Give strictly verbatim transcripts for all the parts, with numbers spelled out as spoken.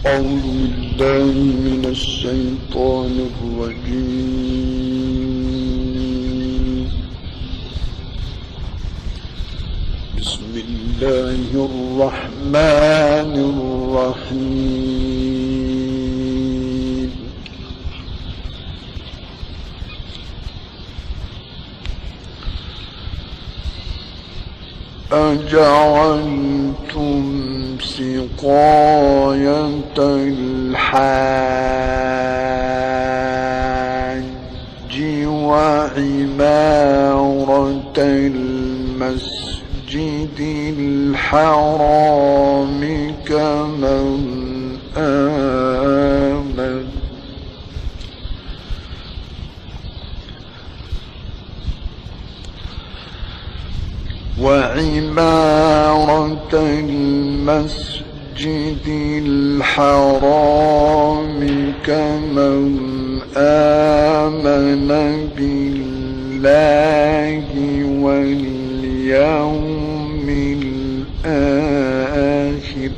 أعوذ بالله من الشيطان الرجيم. بسم الله الرحمن الرحيم. أجعلتم سقاية الحاج وعمارة المسجد الحرام كمن آمن وعمارة المسجد الحرام كمن آمن بالله واليوم الآخر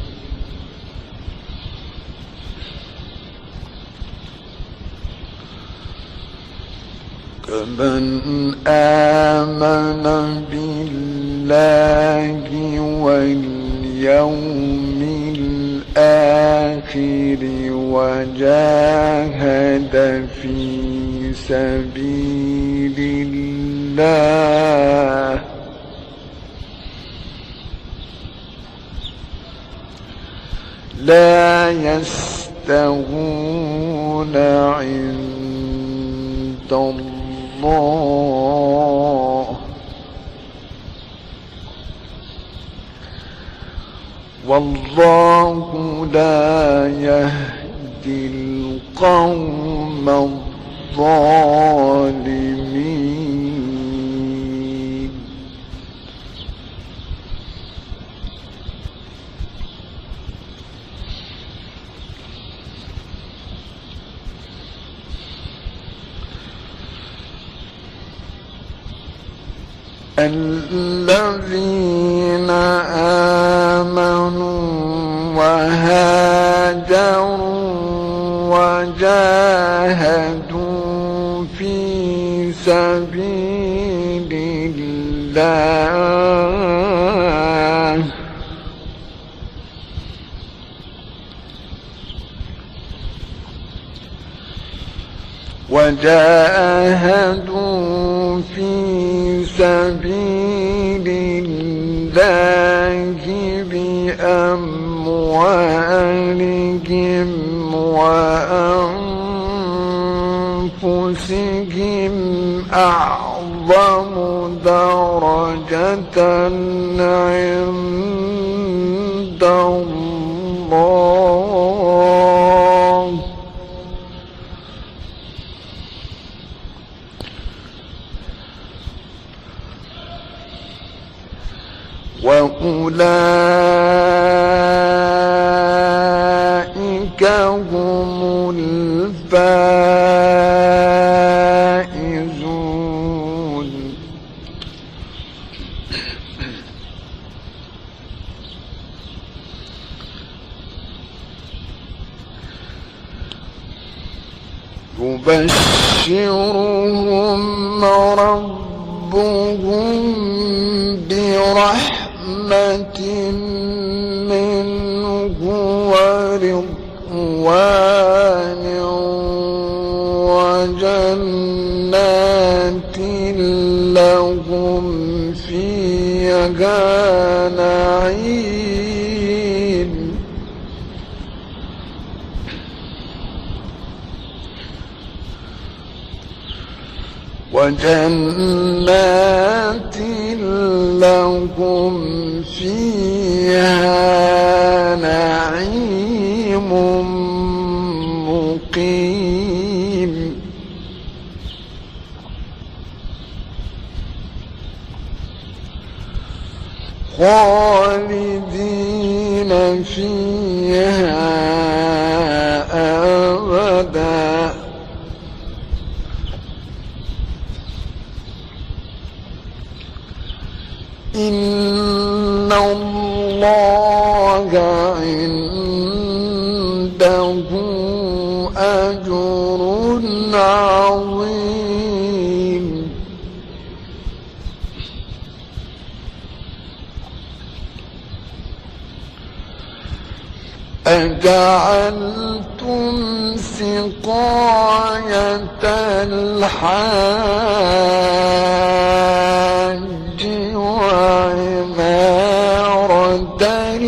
كمن آمن بالله واليوم الآخر وجاهد في سبيل الله لا يستوون عند الله والله لا يهدي القوم الظالمين. الذين آمنوا وهاجروا وجاهدوا في سبيل الله وجاهدوا في سبيل الله بأموالهم وأنفسهم أعظم درجة عند الله وأولئك هم الفائزون. يبشرهم ربهم برحمة منه ورضوان وجنات لهم فيها نعيم وجنات لهم فيها نعيم مقيم خالدين فيها أبدا إن الله عنده أجعلتم سقاية الحاج وعمارة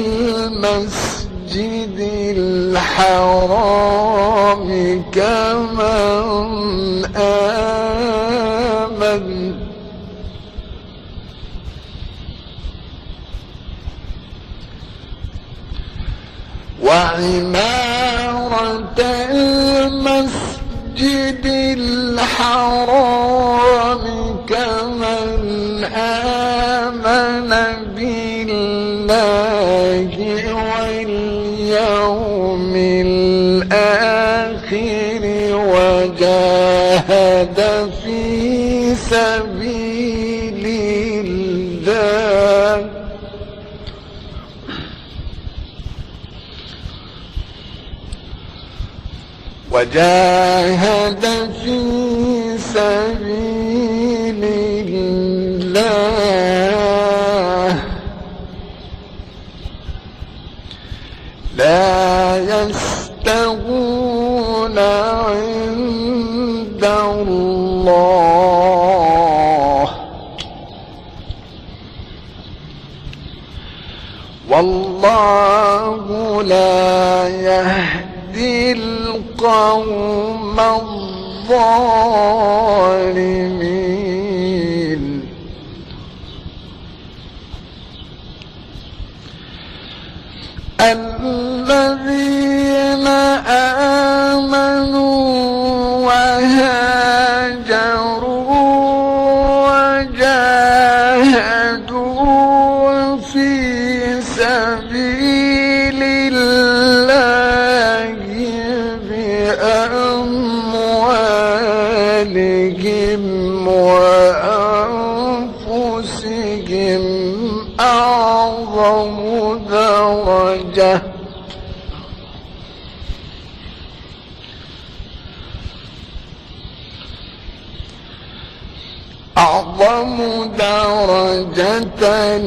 المسجد الحرام كمن آمن وعمارة المسجد الحرام كمن آمن بالله واليوم الآخر وجاهد في سبيل الله وجاهد في سبيل الله لا يستوون عند الله والله لا يهدي القوم الظالمين الذين آمنوا وهاجروا وجاهدوا في سبيل الله بأموالهم وأنفسهم أعظم درجة أعظم درجة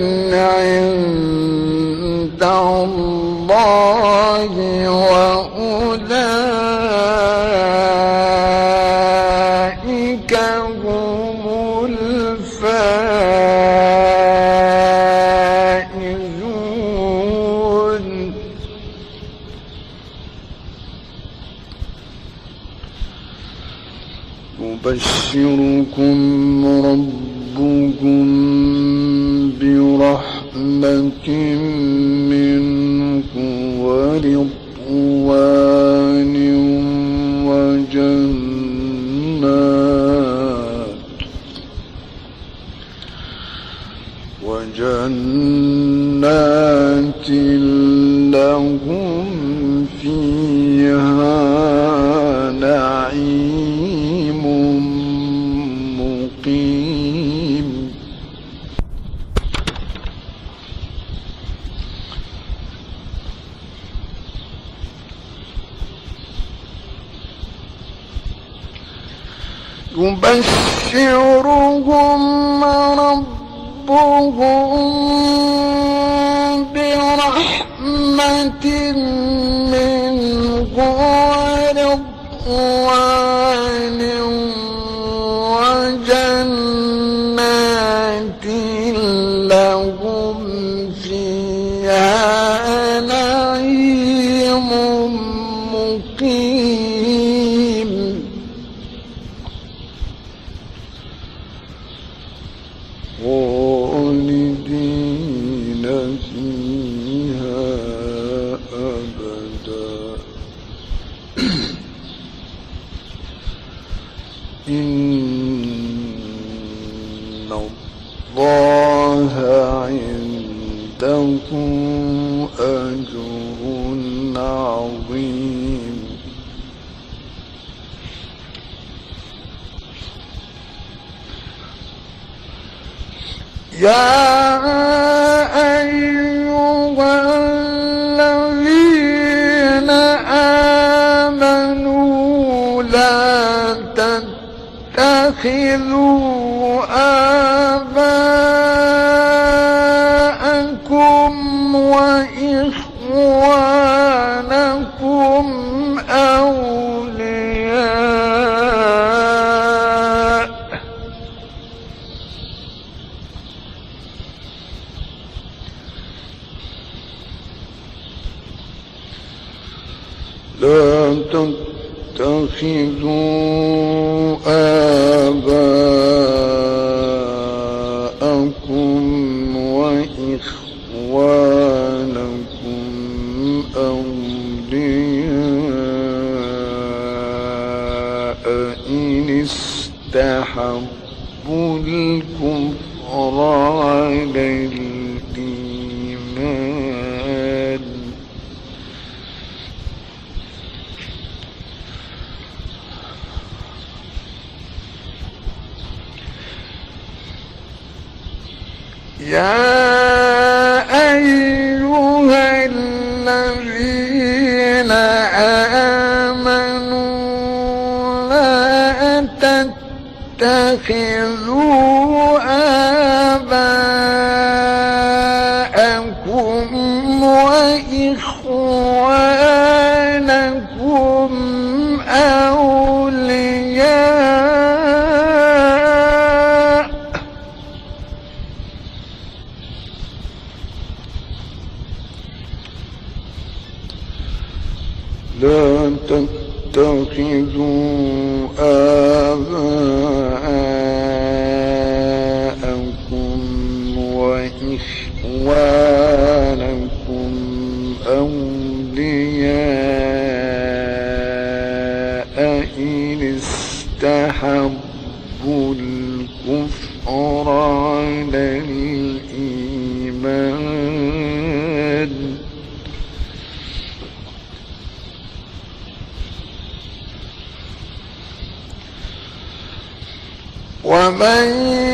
عند الله وأولئك هم الفائزون يبشركم ربكم برحمة منه ورضوان وجنات وجنات لهم فيها نعيم مقيم يبشرهم ربهم برحمة منه ورضوان وجنات لهم فيها نعيم مقيم خالدين فيها أبدا إن الله عنده أجر عظيم يا أيها الذين آمنوا لا تتخذوا آباءكم وإخوانكم لا تتخذوا آباءكم وإخوانكم أولياء إن استحبوا الكفر على الإيمان يا أيها الذين آمنوا لا تتخذوا آباءكم وإخوانكم أولياء لا تتخذوا آباءكم وإخوانكم أولياء إن استحبوا الكفر على الإيمان ومن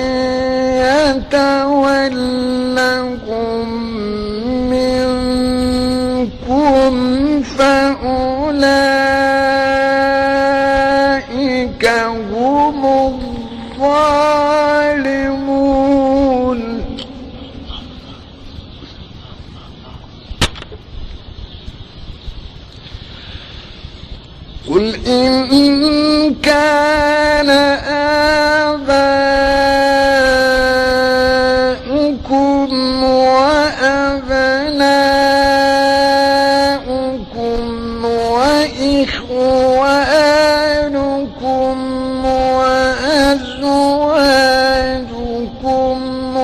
يتولهم منكم فأولئك هم الظالمون قل إن كان آباؤكم وأبناؤكم وإخوانكم وأزواجكم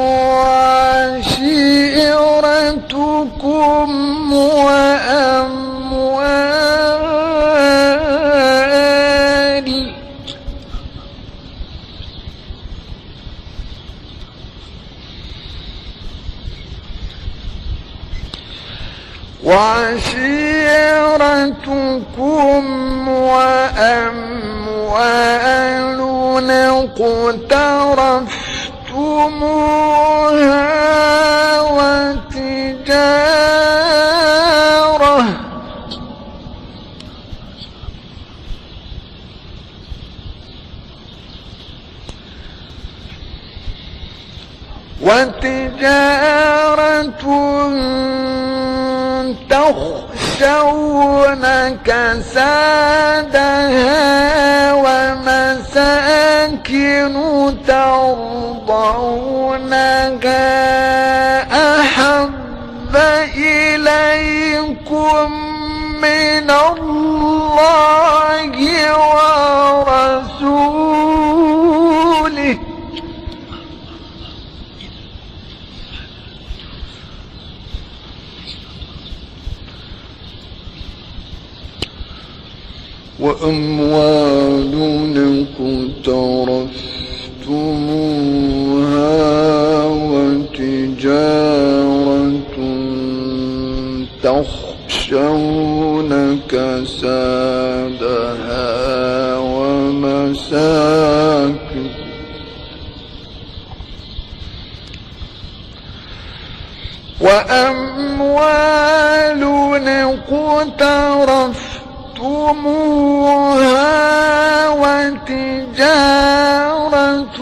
وعشيرتكم وأموال وعشيرتكم وأموال اقترفتموها وتجارة وتجارة تخشون كسادها ومساكن ترضونها أحب إليكم من الله ورسوله وأموال اقترفتموها وتجارة تخشون كسادها ومساكن وأموال اقترفتموها وتجارة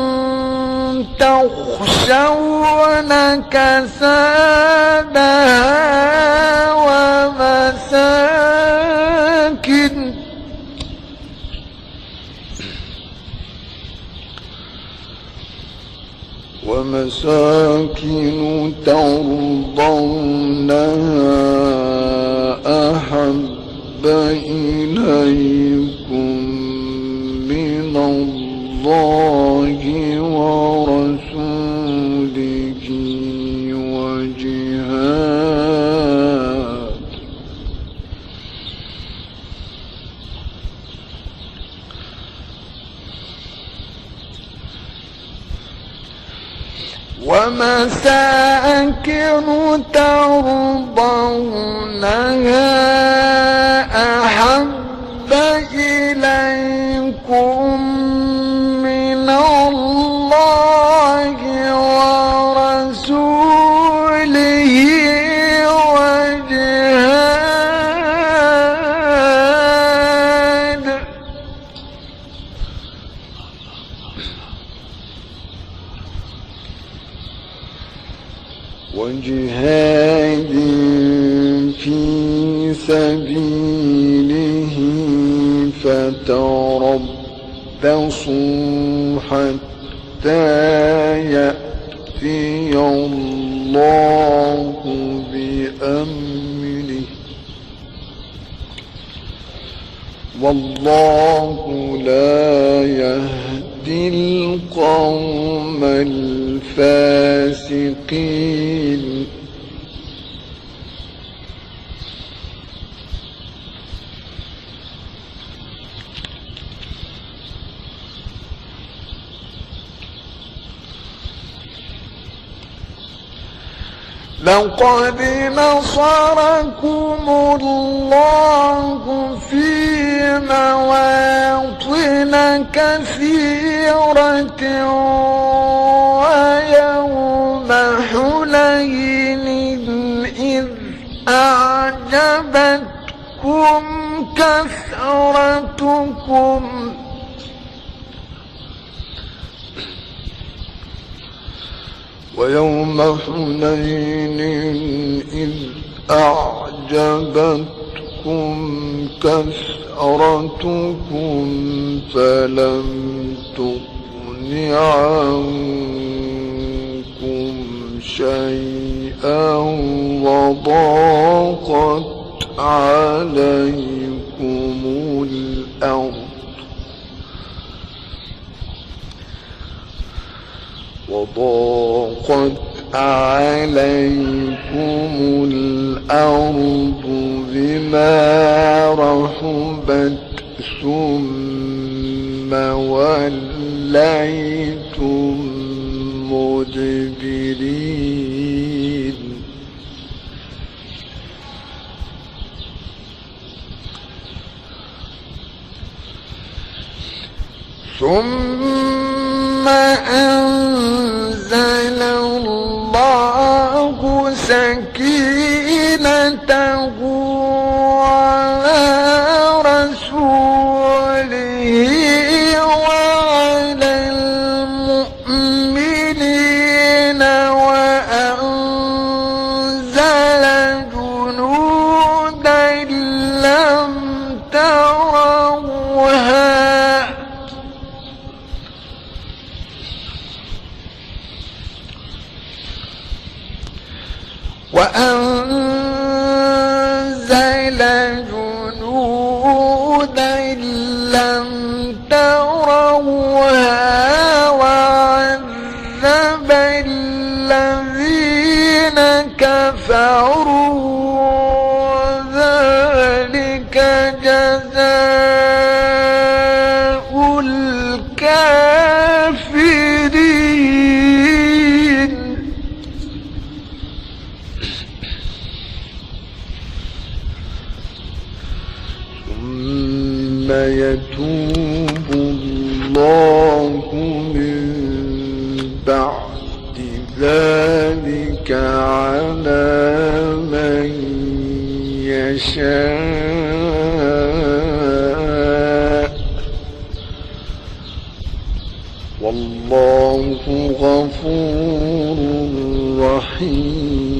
تخشون كسادها ومساكن ومساكن ترضونها أحب إليكم من الله ورسوله وجهاد ومساكن ترضونها أحب إليكم من الله ورسوله وجهاد وجهاد في سبيله فتربصوا حتى يأتي الله بأمره والله لا يهدي القوم الفاسقين لقد نصركم الله في مواطن كثيرة ويوم حنين إذ أعجبتكم كثرتكم ويوم حنين إذ أعجبتكم كثرتكم فلم تغن عنكم شيئا وضاقت عليكم الأرض وضاقت عليكم الأرض بما رحبت ثم وليتم مدبرين ثم أنزل الله سكينته على رسوله وعلى المؤمنين وأنزل جنودا لم تروها وأنزل جنودا لم تروها وعذب الذين كفروا وذلك جزاء الكافرين ثم يتوب الله من بعد ذلك على من يشاء والله غفور رحيم